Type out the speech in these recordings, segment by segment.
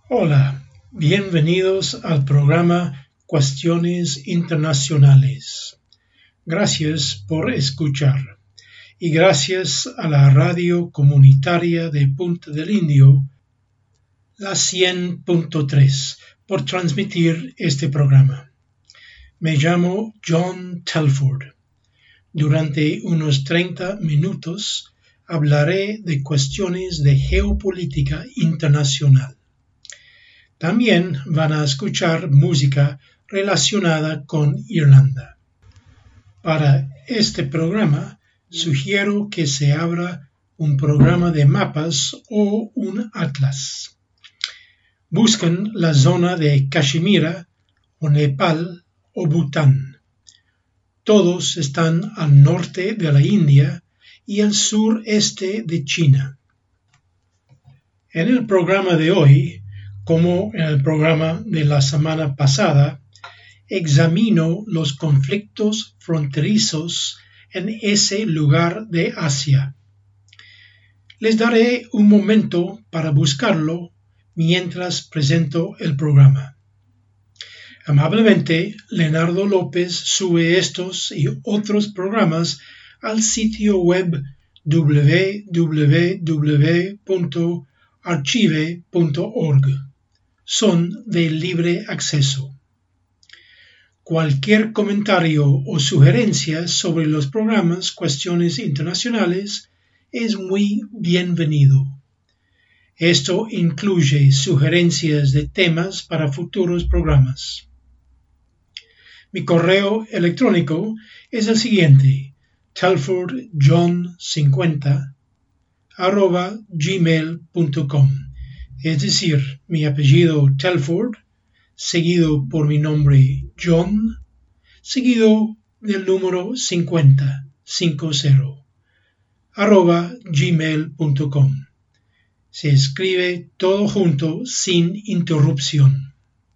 Hola, bienvenidos al programa Cuestiones Internacionales. Gracias por escuchar y gracias a la radio comunitaria de Punta del Indio, la 100.3, por transmitir este programa. Me llamo John Telford. Durante unos 30 minutos hablaré de cuestiones de geopolítica internacional. También van a escuchar música relacionada con Irlanda. Para este programa, sugiero que se abra un programa de mapas o un atlas. Busquen la zona de Cachemira o Nepal o Bután. Todos están al norte de la India y al sureste de China. En el programa de hoy, como en el programa de la semana pasada, examino los conflictos fronterizos en ese lugar de Asia. Les daré un momento para buscarlo mientras presento el programa. Amablemente, Leonardo López sube estos y otros programas al sitio web www.archive.org. Son de libre acceso. Cualquier comentario o sugerencia sobre los programas Cuestiones Internacionales es muy bienvenido. Esto incluye sugerencias de temas para futuros programas. Mi correo electrónico es el siguiente: telfordjohn50@gmail.com, es decir, mi apellido Telford, seguido por mi nombre John, seguido del número 50, @gmail.com. Se escribe todo junto sin interrupción.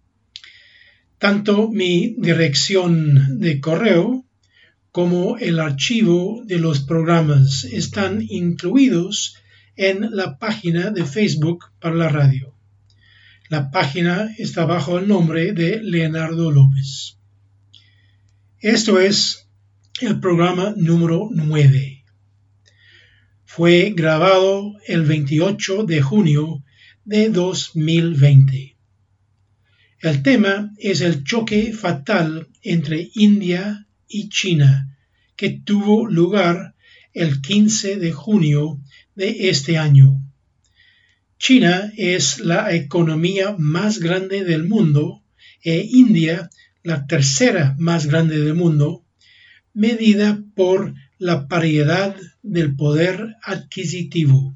Tanto mi dirección de correo como el archivo de los programas están incluidos en la página de Facebook para la radio. La página está bajo el nombre de Leonardo López. Esto es el programa número 9. Fue grabado el 28 de junio de 2020. El tema es el choque fatal entre India y China, que tuvo lugar el 15 de junio de este año. China es la economía más grande del mundo e India la tercera más grande del mundo, medida por la paridad del poder adquisitivo.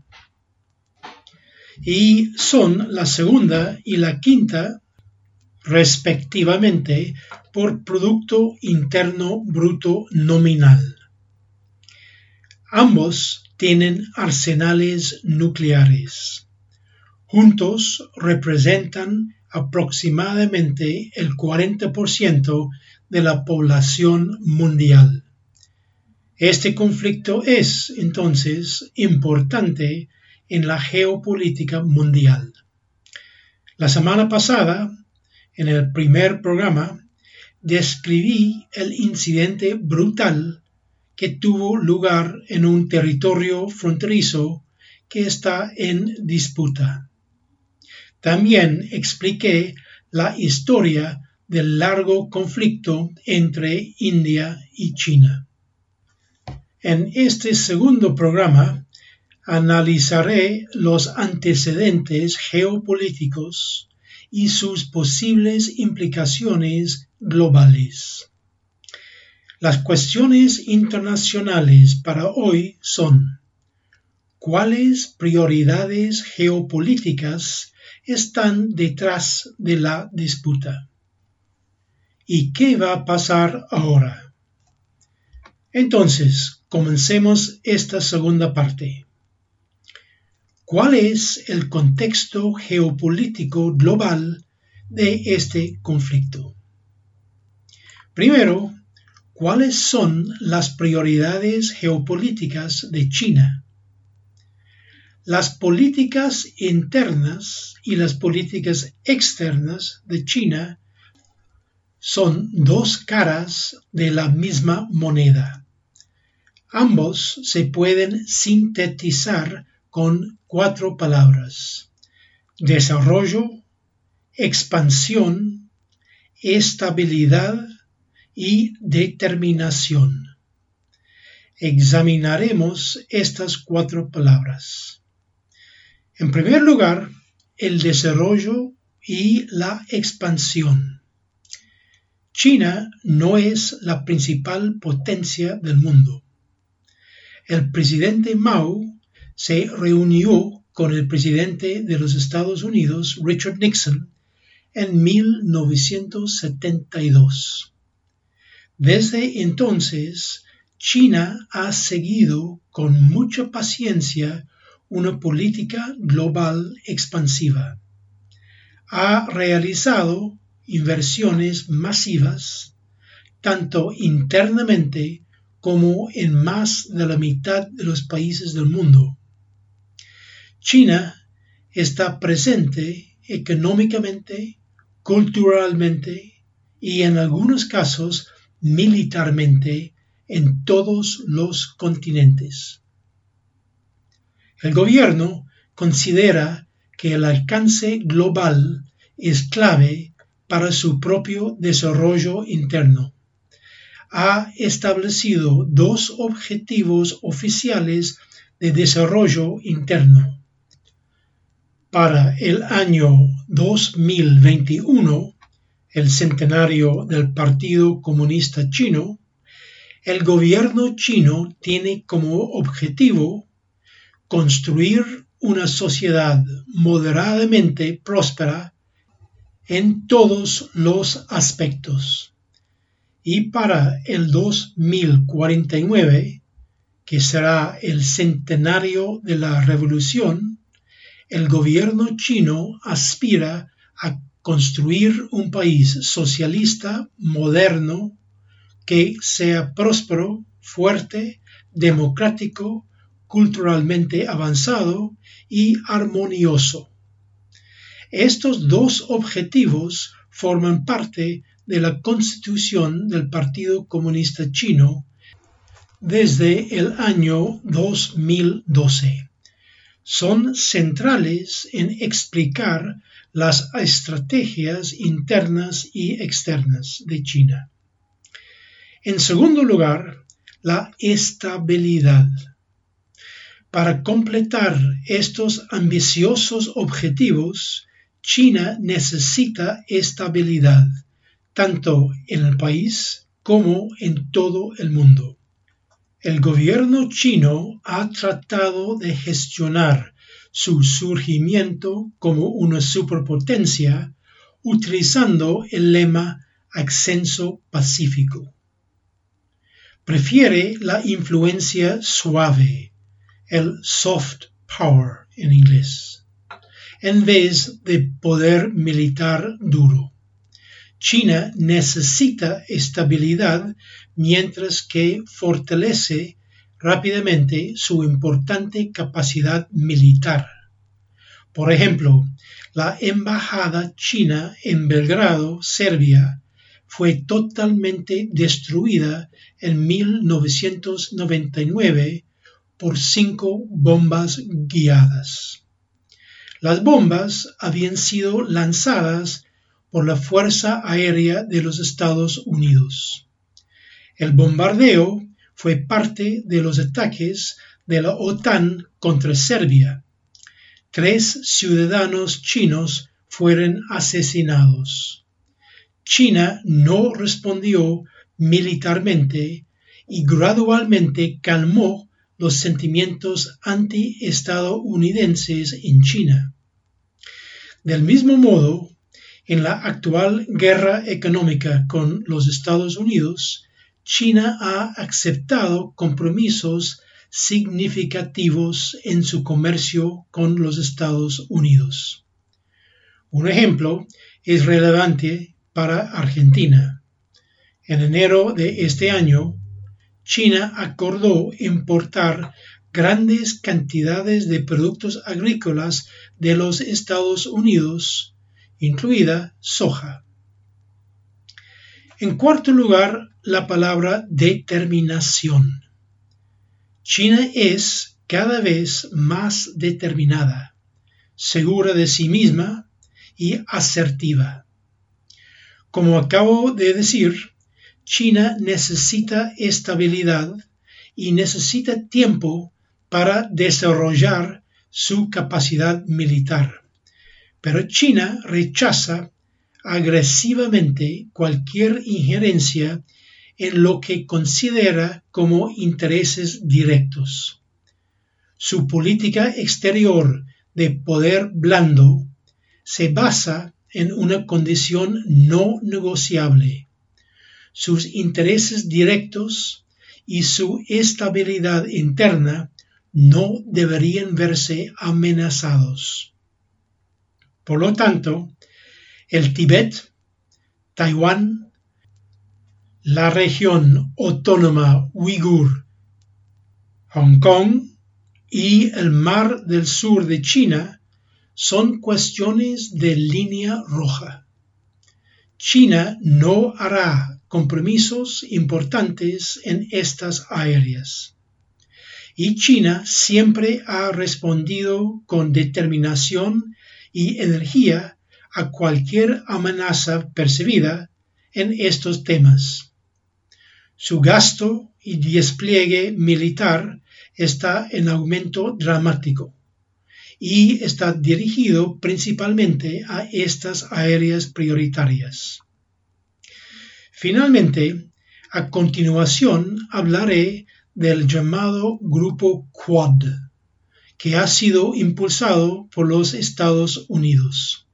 Y son la segunda y la quinta, respectivamente, por Producto Interno Bruto nominal. Ambos tienen arsenales nucleares. Juntos representan aproximadamente el 40% de la población mundial. Este conflicto es, entonces, importante en la geopolítica mundial. La semana pasada, en el primer programa, describí el incidente brutal que tuvo lugar en un territorio fronterizo que está en disputa. También expliqué la historia del largo conflicto entre India y China. En este segundo programa analizaré los antecedentes geopolíticos y sus posibles implicaciones globales. Las cuestiones internacionales para hoy son: ¿cuáles prioridades geopolíticas están detrás de la disputa? ¿Y qué va a pasar ahora? Entonces, comencemos esta segunda parte. ¿Cuál es el contexto geopolítico global de este conflicto? Primero, ¿cuáles son las prioridades geopolíticas de China? Las políticas internas y las políticas externas de China son dos caras de la misma moneda. Ambos se pueden sintetizar con 4 palabras: desarrollo, expansión, estabilidad y determinación. Examinaremos estas 4 palabras. En primer lugar, el desarrollo y la expansión. China no es la principal potencia del mundo. El presidente Mao se reunió con el presidente de los Estados Unidos, Richard Nixon, en 1972. Desde entonces, China ha seguido con mucha paciencia una política global expansiva. Ha realizado inversiones masivas, tanto internamente como en más de la mitad de los países del mundo. China está presente económicamente, culturalmente y en algunos casos militarmente en todos los continentes. El gobierno considera que el alcance global es clave para su propio desarrollo interno. Ha establecido 2 objetivos oficiales de desarrollo interno. Para el año 2021, el centenario del Partido Comunista Chino, el gobierno chino tiene como objetivo construir una sociedad moderadamente próspera en todos los aspectos. Y para el 2049, que será el centenario de la revolución, el gobierno chino aspira a construir un país socialista moderno que sea próspero, fuerte, democrático, culturalmente avanzado y armonioso. Estos 2 objetivos forman parte de la Constitución del Partido Comunista Chino desde el año 2012. Son centrales en explicar las estrategias internas y externas de China. En segundo lugar, la estabilidad. Para completar estos ambiciosos objetivos, China necesita estabilidad, tanto en el país como en todo el mundo. El gobierno chino ha tratado de gestionar su surgimiento como una superpotencia utilizando el lema Ascenso Pacífico. Prefiere la influencia suave, el soft power en inglés, en vez de poder militar duro. China necesita estabilidad mientras que fortalece rápidamente su importante capacidad militar. Por ejemplo, la embajada china en Belgrado, Serbia, fue totalmente destruida en 1999 por 5 bombas guiadas. Las bombas habían sido lanzadas por la Fuerza Aérea de los Estados Unidos. El bombardeo fue parte de los ataques de la OTAN contra Serbia. 3 ciudadanos chinos fueron asesinados. China no respondió militarmente y gradualmente calmó los sentimientos anti-estadounidenses en China. Del mismo modo, en la actual guerra económica con los Estados Unidos, China ha aceptado compromisos significativos en su comercio con los Estados Unidos. Un ejemplo es relevante para Argentina. En enero de este año, China acordó importar grandes cantidades de productos agrícolas de los Estados Unidos, incluida soja. En cuarto lugar, la palabra determinación. China es cada vez más determinada, segura de sí misma y asertiva. Como acabo de decir, China necesita estabilidad y necesita tiempo para desarrollar su capacidad militar. Pero China rechaza agresivamente cualquier injerencia en lo que considera como intereses directos. Su política exterior de poder blando se basa en una condición no negociable. Sus intereses directos y su estabilidad interna no deberían verse amenazados. Por lo tanto, el Tíbet, Taiwán, la región autónoma uigur, Hong Kong y el Mar del Sur de China son cuestiones de línea roja. China no hará compromisos importantes en estas áreas. Y China siempre ha respondido con determinación y energía a cualquier amenaza percibida en estos temas. Su gasto y despliegue militar está en aumento dramático y está dirigido principalmente a estas áreas prioritarias. Finalmente, a continuación hablaré del llamado Grupo Quad, que ha sido impulsado por los Estados Unidos.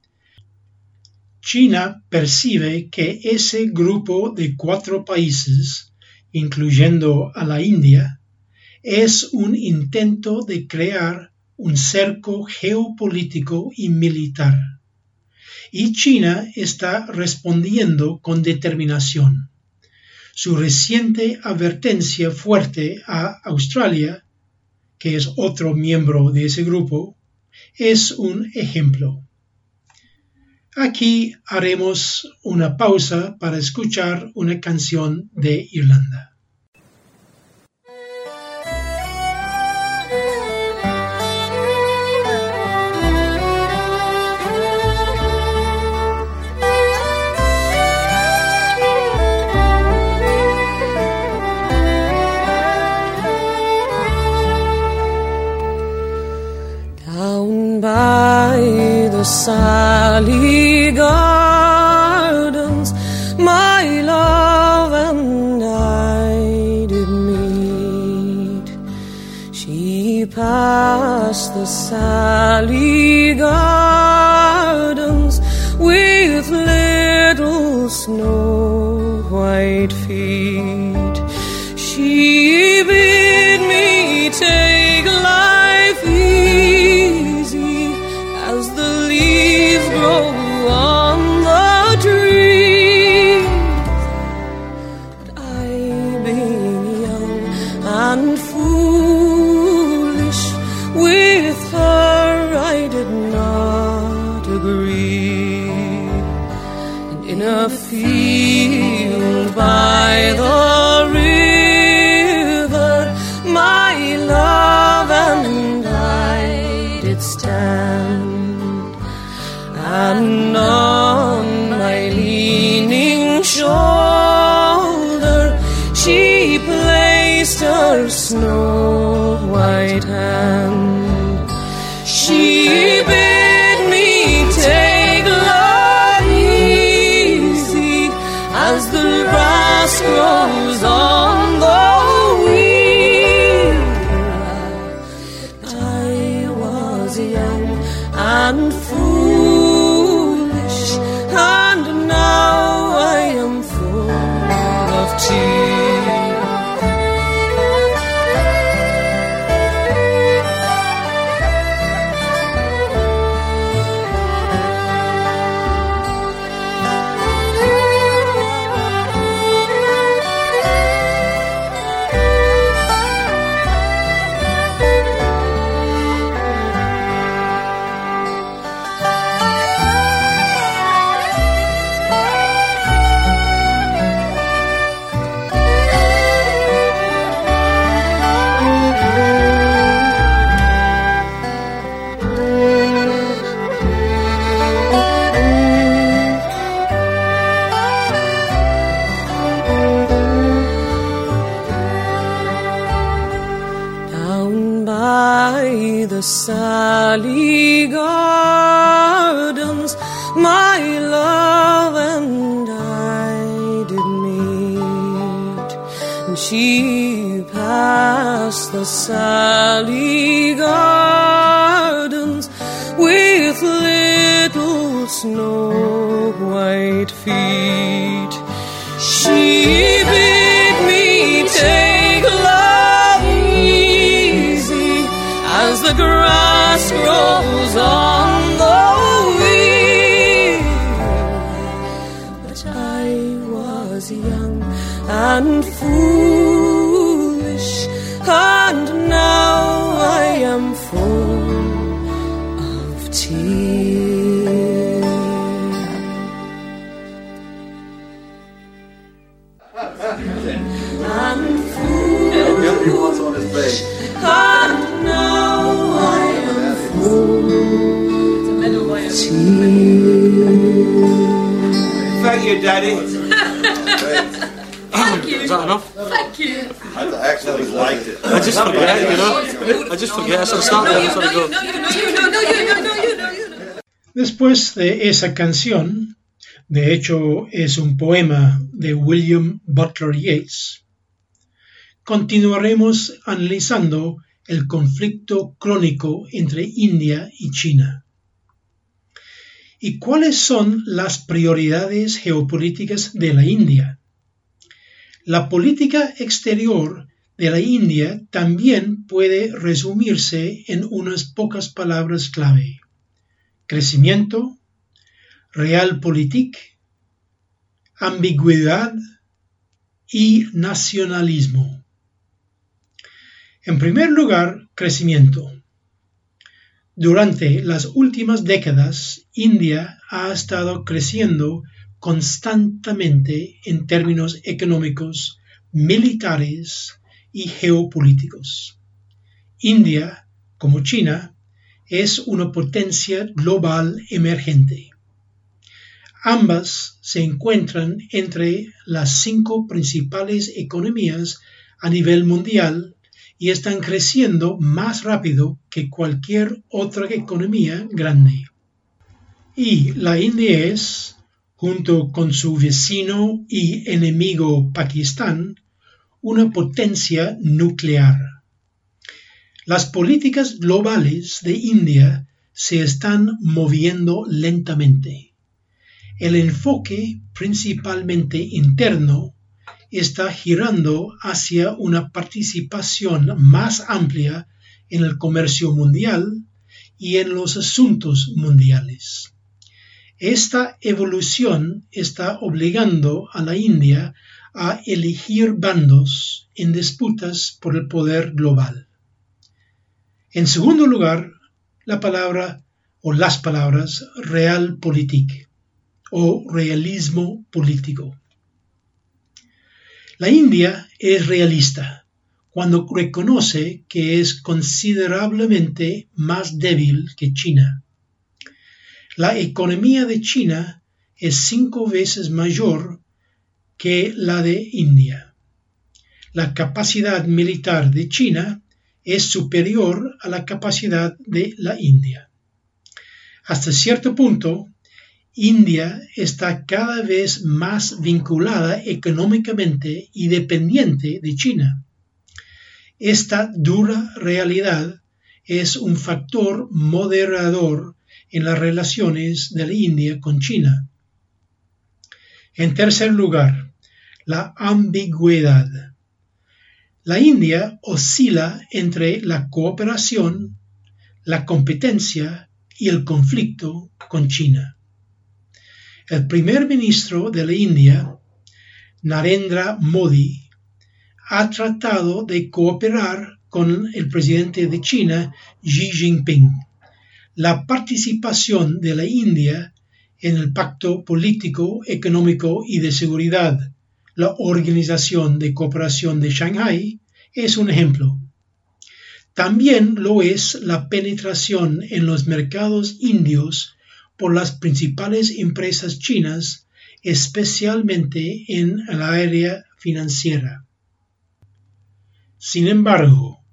China percibe que ese grupo de 4 países, incluyendo a la India, es un intento de crear un cerco geopolítico y militar. Y China está respondiendo con determinación. Su reciente advertencia fuerte a Australia, que es otro miembro de ese grupo, es un ejemplo. Aquí haremos una pausa para escuchar una canción de Irlanda. Sally Gardens, my love and I did meet. She passed the Sally Gardens with little snow white feet. She bid me take life easy as the leaves grow on the tree. But I, being young and foolish, with her I did not agree. And in a field by the river, my love and I did stand. And on my leaning shoulder she placed her snow white hand. She bid me take life easy as the grass grows on the wheel. I was young and foolish, and now I am full of tears. the Sally Gardens, my love and I did meet, and she passed the Sally Gardens with little snow white feet. She bid me take love easy as the grass grows on the wheel. But I was young and foolish, and now I am full of tears. And foolish, and now I am full of tears. Thank you, Daddy. Thank you. Is that enough? Thank you. I actually liked it. I just forget, you know. I just forget. I sort of start there and sort of go. Después de esa canción, de hecho es un poema de William Butler Yeats, continuaremos analizando el conflicto crónico entre India y China. ¿Y cuáles son las prioridades geopolíticas de la India? La política exterior de la India también puede resumirse en unas pocas palabras clave: crecimiento, realpolitik, ambigüedad y nacionalismo. En primer lugar, crecimiento. Durante las últimas décadas, India ha estado creciendo constantemente en términos económicos, militares y geopolíticos. India, como China, es una potencia global emergente. Ambas se encuentran entre las 5 principales economías a nivel mundial y están creciendo más rápido que cualquier otra economía grande. Y la India es, junto con su vecino y enemigo Pakistán, una potencia nuclear. Las políticas globales de India se están moviendo lentamente. El enfoque, principalmente interno, está girando hacia una participación más amplia en el comercio mundial y en los asuntos mundiales. Esta evolución está obligando a la India a elegir bandos en disputas por el poder global. En segundo lugar, la palabra o las palabras realpolitik o realismo político. La India es realista cuando reconoce que es considerablemente más débil que China. La economía de China es 5 veces mayor que la de India. La capacidad militar de China es superior a la capacidad de la India. Hasta cierto punto, India está cada vez más vinculada económicamente y dependiente de China. Esta dura realidad es un factor moderador en las relaciones de la India con China. En tercer lugar, la ambigüedad. La India oscila entre la cooperación, la competencia y el conflicto con China. El primer ministro de la India, Narendra Modi, ha tratado de cooperar con el presidente de China, Xi Jinping. La participación de la India en el Pacto Político, Económico y de Seguridad, la Organización de Cooperación de Shanghái, es un ejemplo. También lo es la penetración en los mercados indios por las principales empresas chinas, especialmente en el área financiera. Sin embargo,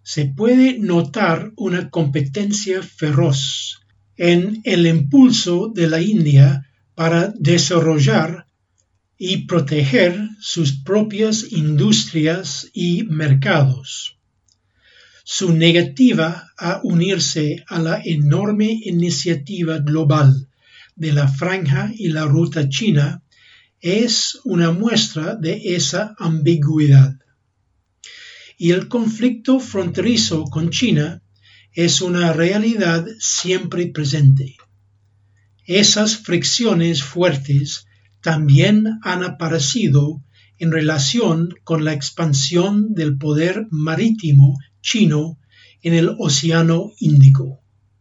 se puede notar una competencia feroz en el impulso de la India para desarrollar y proteger sus propias industrias y mercados. Su negativa a unirse a la enorme iniciativa global de la Franja y la Ruta China es una muestra de esa ambigüedad. Y el conflicto fronterizo con China es una realidad siempre presente. Esas fricciones fuertes también han aparecido en relación con la expansión del poder marítimo chino en el Océano Índico.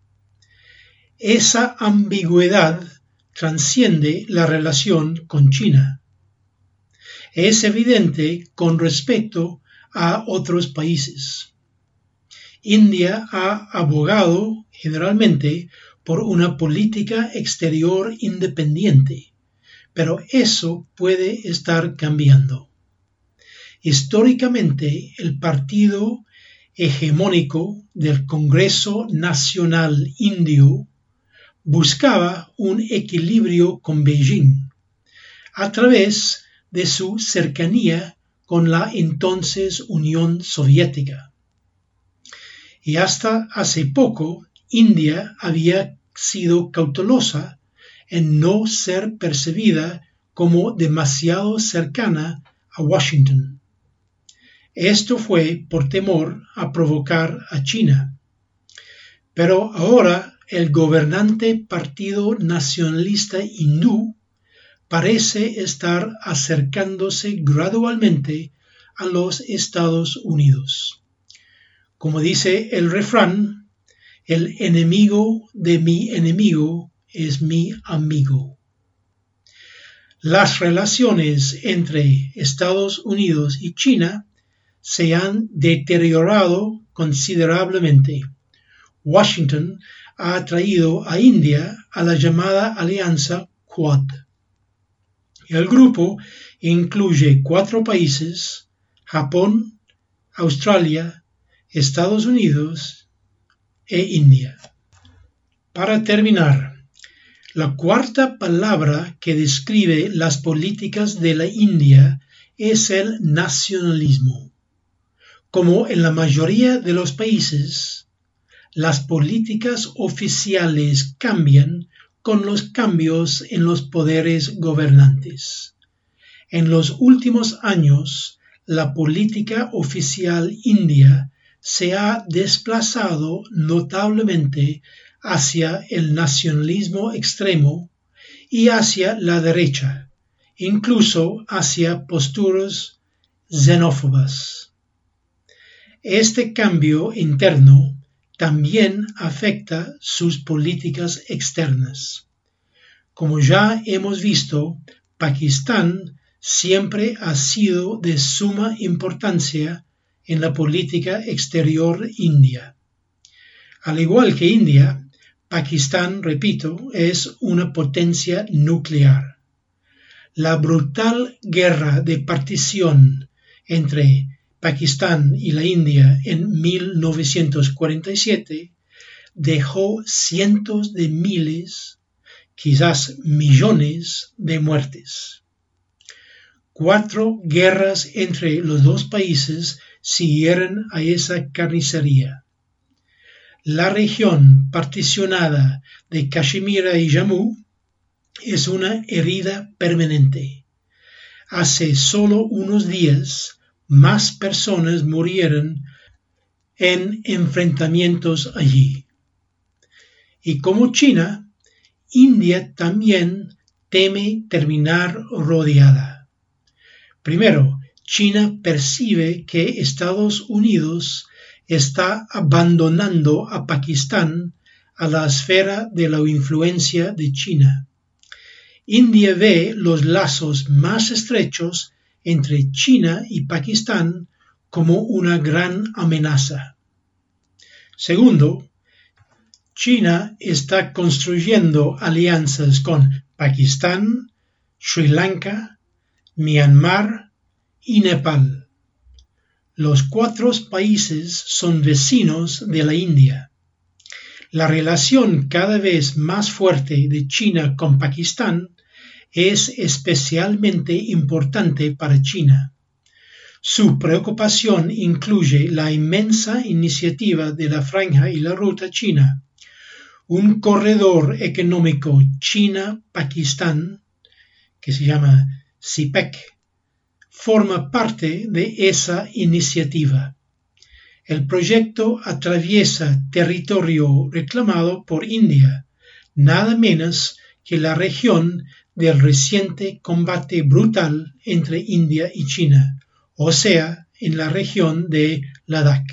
Esa ambigüedad trasciende la relación con China. Es evidente con respecto a otros países. India ha abogado generalmente por una política exterior independiente, pero eso puede estar cambiando. Históricamente, el partido hegemónico del Congreso Nacional Indio buscaba un equilibrio con Beijing a través de su cercanía con la entonces Unión Soviética. Y hasta hace poco, India había sido cautelosa en no ser percibida como demasiado cercana a Washington. Esto fue por temor a provocar a China. Pero ahora el gobernante Partido Nacionalista Hindú parece estar acercándose gradualmente a los Estados Unidos. Como dice el refrán, el enemigo de mi enemigo es mi amigo. Las relaciones entre Estados Unidos y China se han deteriorado considerablemente. Washington ha atraído a India a la llamada Alianza Quad. El grupo incluye 4 países: Japón, Australia, Estados Unidos e India. Para terminar, la cuarta palabra que describe las políticas de la India es el nacionalismo. Como en la mayoría de los países, las políticas oficiales cambian con los cambios en los poderes gobernantes. En los últimos años, la política oficial india se ha desplazado notablemente hacia el nacionalismo extremo y hacia la derecha, incluso hacia posturas xenófobas. Este cambio interno también afecta sus políticas externas. Como ya hemos visto, Pakistán siempre ha sido de suma importancia en la política exterior india. Al igual que India, Pakistán, repito, es una potencia nuclear. La brutal guerra de partición entre Pakistán y la India en 1947 dejó cientos de miles, quizás millones de muertes. 4 guerras entre los dos países siguieron a esa carnicería. La región particionada de Cachemira y Jammu es una herida permanente. Hace solo unos días, más personas murieron en enfrentamientos allí. Y como China, India también teme terminar rodeada. Primero, China percibe que Estados Unidos está abandonando a Pakistán a la esfera de la influencia de China. India ve los lazos más estrechos entre China y Pakistán como una gran amenaza. Segundo, China está construyendo alianzas con Pakistán, Sri Lanka, Myanmar y Nepal. Los 4 países son vecinos de la India. La relación cada vez más fuerte de China con Pakistán es especialmente importante para China. Su preocupación incluye la inmensa iniciativa de la Franja y la Ruta China, un corredor económico China-Pakistán, que se llama CIPEC, forma parte de esa iniciativa. El proyecto atraviesa territorio reclamado por India, nada menos que la región del reciente combate brutal entre India y China, o sea, en la región de Ladakh.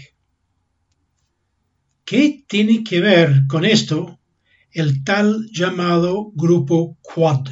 ¿Qué tiene que ver con esto el tal llamado Grupo Quad?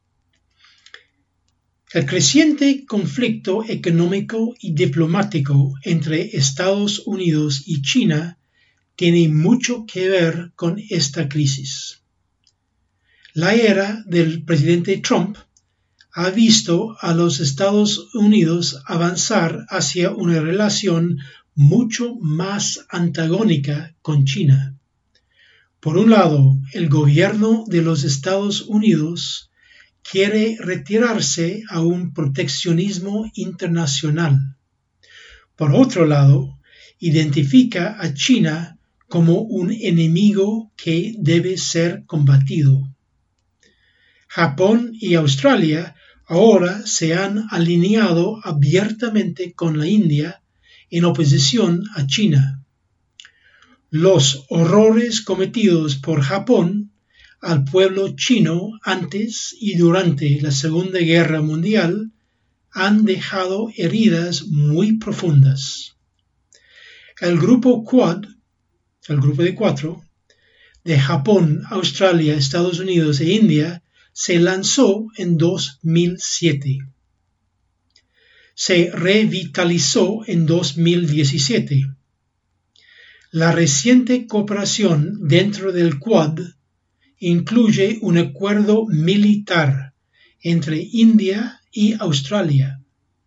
El creciente conflicto económico y diplomático entre Estados Unidos y China tiene mucho que ver con esta crisis. La era del presidente Trump ha visto a los Estados Unidos avanzar hacia una relación mucho más antagónica con China. Por un lado, el gobierno de los Estados Unidos quiere retirarse a un proteccionismo internacional. Por otro lado, identifica a China como un enemigo que debe ser combatido. Japón y Australia ahora se han alineado abiertamente con la India en oposición a China. Los horrores cometidos por Japón al pueblo chino antes y durante la Segunda Guerra Mundial han dejado heridas muy profundas. El grupo Quad, el grupo de 4, de Japón, Australia, Estados Unidos e India, se lanzó en 2007. Se revitalizó en 2017. La reciente cooperación dentro del Quad incluye un acuerdo militar entre India y Australia.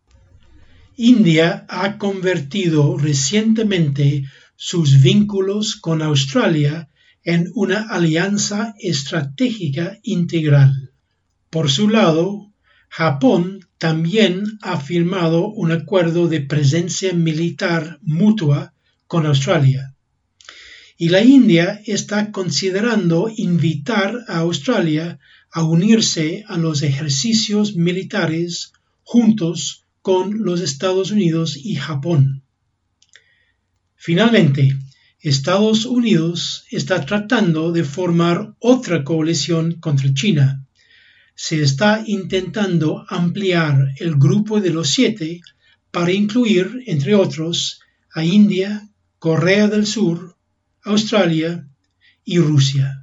India ha convertido recientemente sus vínculos con Australia en una alianza estratégica integral. Por su lado, Japón también ha firmado un acuerdo de presencia militar mutua con Australia. Y la India está considerando invitar a Australia a unirse a los ejercicios militares juntos con los Estados Unidos y Japón. Finalmente, Estados Unidos está tratando de formar otra coalición contra China. Se está intentando ampliar el grupo de los 7 para incluir, entre otros, a India, Corea del Sur, Australia y Rusia.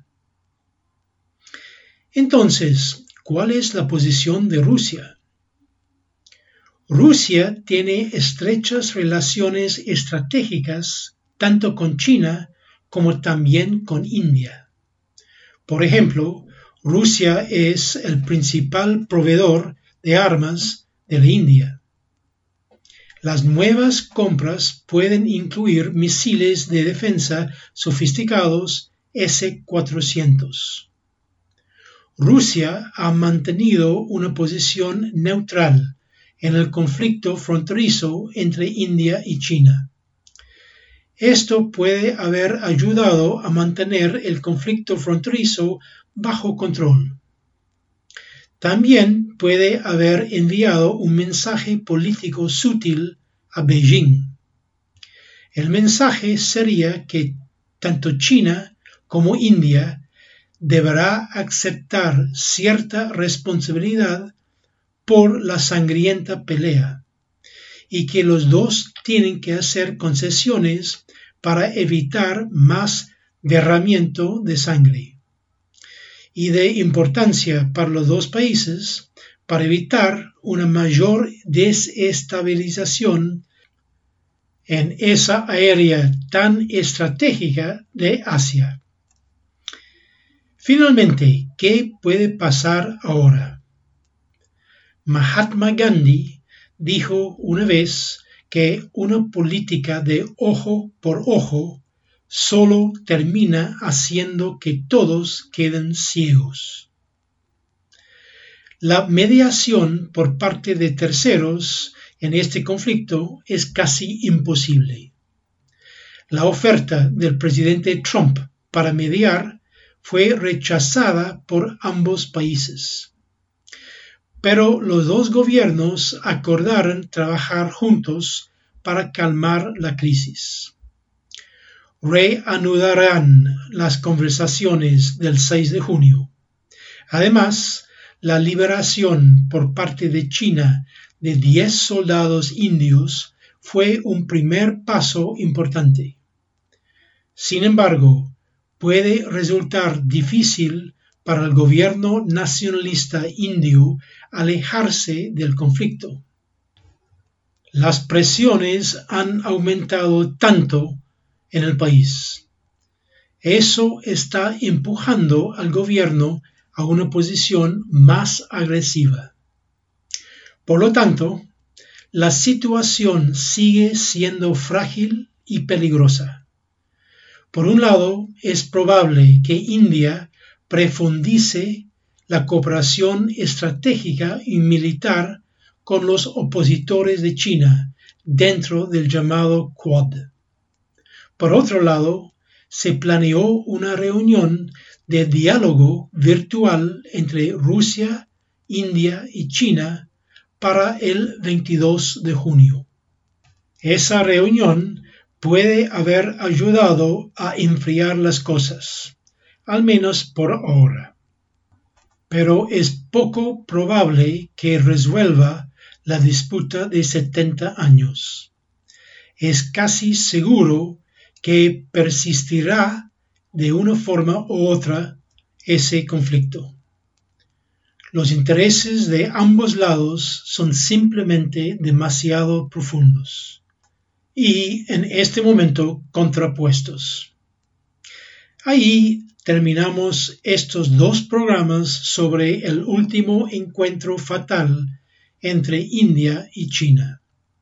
Entonces, ¿cuál es la posición de Rusia? Rusia tiene estrechas relaciones estratégicas tanto con China como también con India. Por ejemplo, Rusia es el principal proveedor de armas de la India. Las nuevas compras pueden incluir misiles de defensa sofisticados S-400. Rusia ha mantenido una posición neutral en el conflicto fronterizo entre India y China. Esto puede haber ayudado a mantener el conflicto fronterizo bajo control. También puede haber enviado un mensaje político sutil a Beijing. El mensaje sería que tanto China como India deberá aceptar cierta responsabilidad por la sangrienta pelea y que los dos tienen que hacer concesiones para evitar más derramamiento de sangre. Y de importancia para los dos países para evitar una mayor desestabilización en esa área tan estratégica de Asia. Finalmente, ¿qué puede pasar ahora? Mahatma Gandhi dijo una vez que una política de ojo por ojo solo termina haciendo que todos queden ciegos. La mediación por parte de terceros en este conflicto es casi imposible. La oferta del presidente Trump para mediar fue rechazada por ambos países. Pero los dos gobiernos acordaron trabajar juntos para calmar la crisis. Reanudarán las conversaciones del 6 de junio. Además, la liberación por parte de China de 10 soldados indios fue un primer paso importante. Sin embargo, puede resultar difícil para el gobierno nacionalista indio alejarse del conflicto. Las presiones han aumentado tanto en el país. Eso está empujando al gobierno a una posición más agresiva. Por lo tanto, la situación sigue siendo frágil y peligrosa. Por un lado, es probable que India profundice la cooperación estratégica y militar con los opositores de China dentro del llamado Quad. Por otro lado, se planeó una reunión de diálogo virtual entre Rusia, India y China para el 22 de junio. Esa reunión puede haber ayudado a enfriar las cosas, al menos por ahora. Pero es poco probable que resuelva la disputa de 70 años. Es casi seguro que persistirá de una forma u otra ese conflicto. Los intereses de ambos lados son simplemente demasiado profundos y en este momento contrapuestos. Ahí terminamos estos dos programas sobre el último encuentro fatal entre India y China.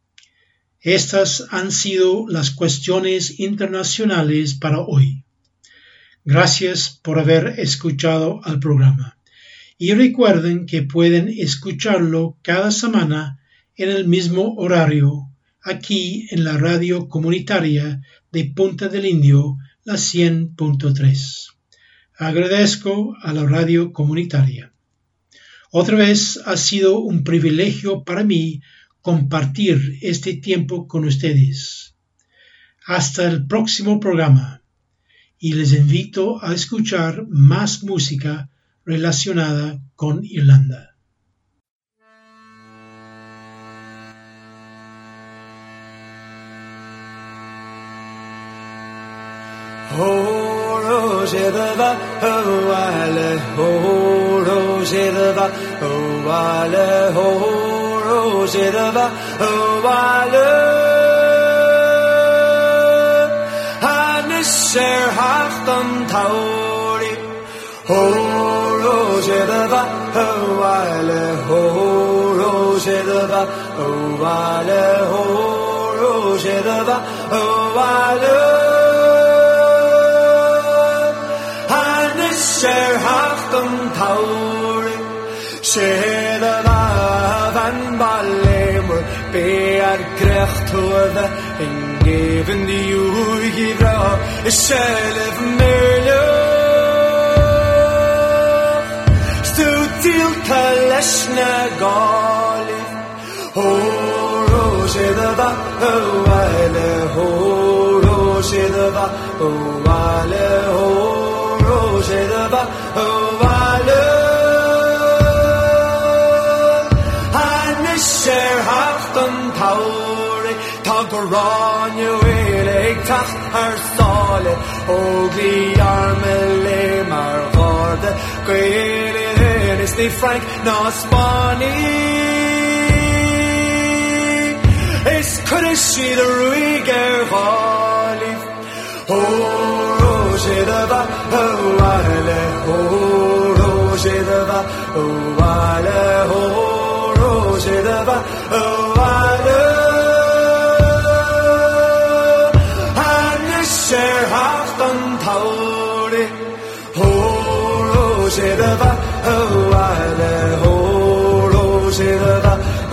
Estas han sido las cuestiones internacionales para hoy. Gracias por haber escuchado al programa. Y recuerden que pueden escucharlo cada semana en el mismo horario, aquí en la radio comunitaria de Punta del Indio, la 100.3. Agradezco a la radio comunitaria. Otra vez ha sido un privilegio para mí compartir este tiempo con ustedes. Hasta el próximo programa y les invito a escuchar más música relacionada con Irlanda. In given the Uigira, a shell of Merlo. Stutil Kaleshna Golif, O Roshedava, O Wale, O Roshedava, O Wale, O Roshedava, O Wale. Hanisher Hafton Tower. Tagoranju eg tacht sale Ogli armele mar garde Gwele is ni Frank na Spani Is Kurishi the Ruiger Valif O Rojedava O Wale O Rojedava O Wale O Rojedava O Wale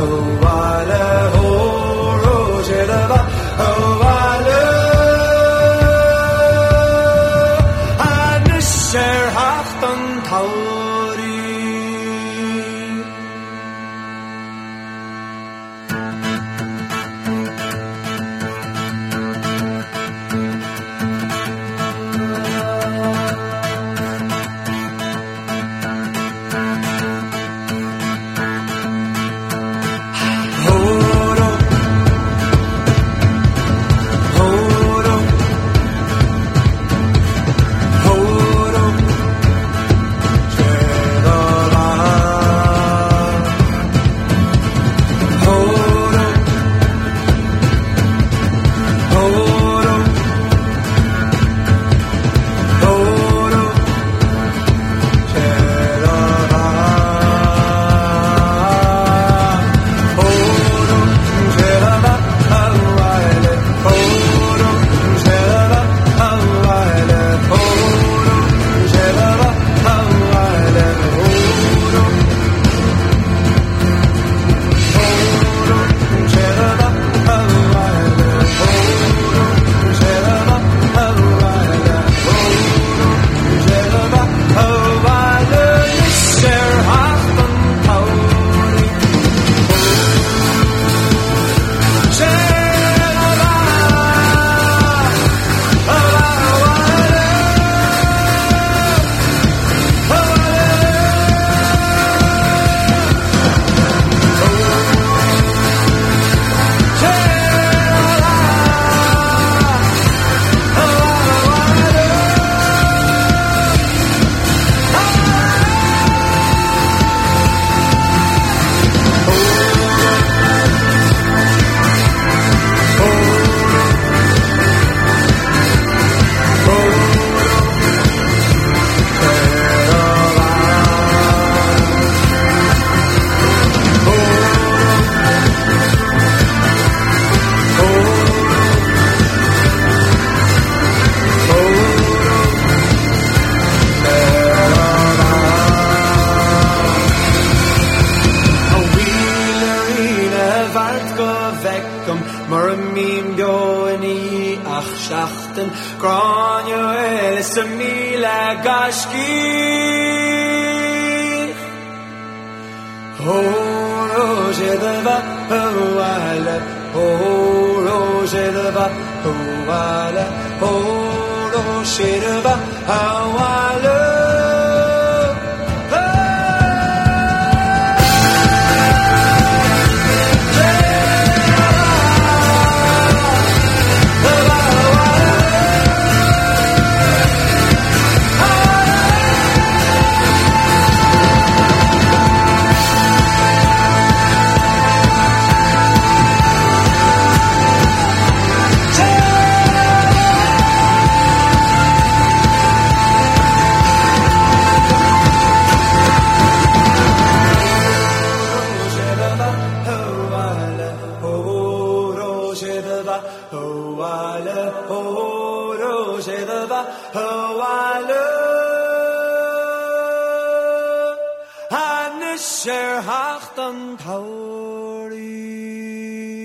Nisher Hachtan Tauri.